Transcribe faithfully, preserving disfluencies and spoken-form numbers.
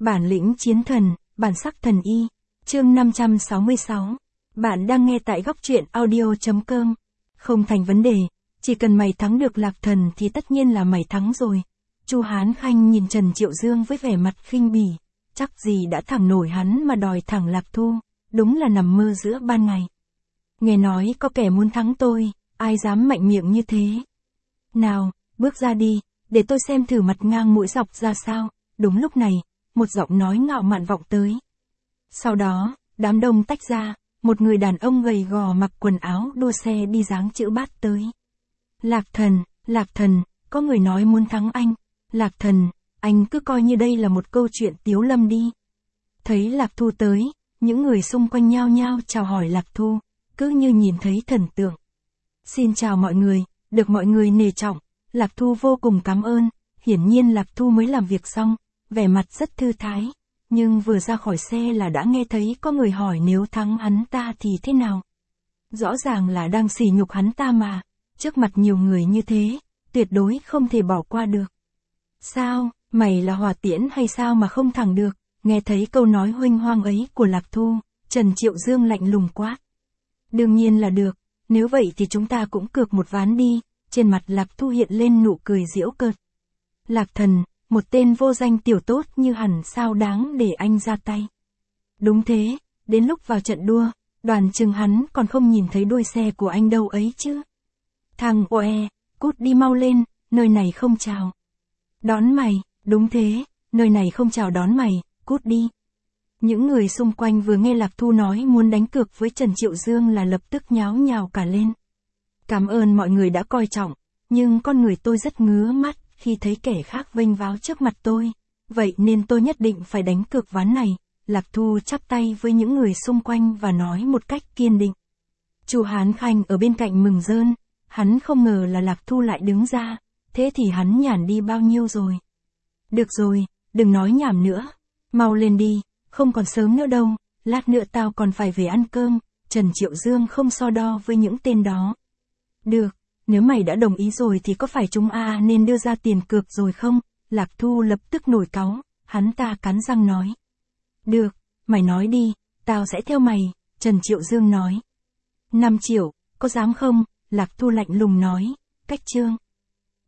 Bản lĩnh chiến thần, bản sắc thần y. Chương năm trăm sáu mươi sáu. Bạn đang nghe tại góc truyện audio chấm com. Không thành vấn đề, chỉ cần mày thắng được Lạc Thần thì tất nhiên là mày thắng rồi. Chu Hán Khanh nhìn Trần Triệu Dương với vẻ mặt khinh bỉ, chắc gì đã thẳng nổi hắn mà đòi thẳng Lạc Thu, đúng là nằm mơ giữa ban ngày. Nghe nói có kẻ muốn thắng tôi, ai dám mạnh miệng như thế. Nào, bước ra đi, để tôi xem thử mặt ngang mũi dọc ra sao. Đúng lúc này, một giọng nói ngạo mạn vọng tới. Sau đó, đám đông tách ra, một người đàn ông gầy gò mặc quần áo đua xe đi dáng chữ bát tới. Lạc Thần, Lạc Thần, có người nói muốn thắng anh. Lạc Thần, anh cứ coi như đây là một câu chuyện tiếu lâm đi. Thấy Lạc Thu tới, những người xung quanh nhao nhao chào hỏi Lạc Thu, cứ như nhìn thấy thần tượng. Xin chào mọi người, được mọi người nể trọng, Lạc Thu vô cùng cảm ơn. Hiển nhiên Lạc Thu mới làm việc xong, vẻ mặt rất thư thái, nhưng vừa ra khỏi xe là đã nghe thấy có người hỏi nếu thắng hắn ta thì thế nào. Rõ ràng là đang sỉ nhục hắn ta mà, trước mặt nhiều người như thế, tuyệt đối không thể bỏ qua được. Sao, mày là hỏa tiễn hay sao mà không thẳng được? Nghe thấy câu nói huênh hoang ấy của Lạc Thu, Trần Triệu Dương lạnh lùng quát. Đương nhiên là được, nếu vậy thì chúng ta cũng cược một ván đi. Trên mặt Lạc Thu hiện lên nụ cười giễu cợt. Lạc Thần, một tên vô danh tiểu tốt như hẳn sao đáng để anh ra tay. Đúng thế, đến lúc vào trận đua, đoàn chừng hắn còn không nhìn thấy đuôi xe của anh đâu ấy chứ. Thằng oe, cút đi mau lên, nơi này không chào. Đón mày, đúng thế, nơi này không chào đón mày, cút đi. Những người xung quanh vừa nghe Lạc Thu nói muốn đánh cược với Trần Triệu Dương là lập tức nháo nhào cả lên. Cảm ơn mọi người đã coi trọng, nhưng con người tôi rất ngứa mắt khi thấy kẻ khác vênh váo trước mặt tôi, vậy nên tôi nhất định phải đánh cược ván này. Lạc Thu chắp tay với những người xung quanh và nói một cách kiên định. Chu Hán Khanh ở bên cạnh mừng rơn, hắn không ngờ là Lạc Thu lại đứng ra, thế thì hắn nhàn đi bao nhiêu rồi. Được rồi, đừng nói nhảm nữa, mau lên đi, không còn sớm nữa đâu, lát nữa tao còn phải về ăn cơm. Trần Triệu Dương không so đo với những tên đó. Được, nếu mày đã đồng ý rồi thì có phải chúng a nên đưa ra tiền cược rồi không? Lạc Thu lập tức nổi cáu, hắn ta cắn răng nói. Được, mày nói đi, tao sẽ theo mày, Trần Triệu Dương nói. năm triệu, có dám không? Lạc Thu lạnh lùng nói, cách chương.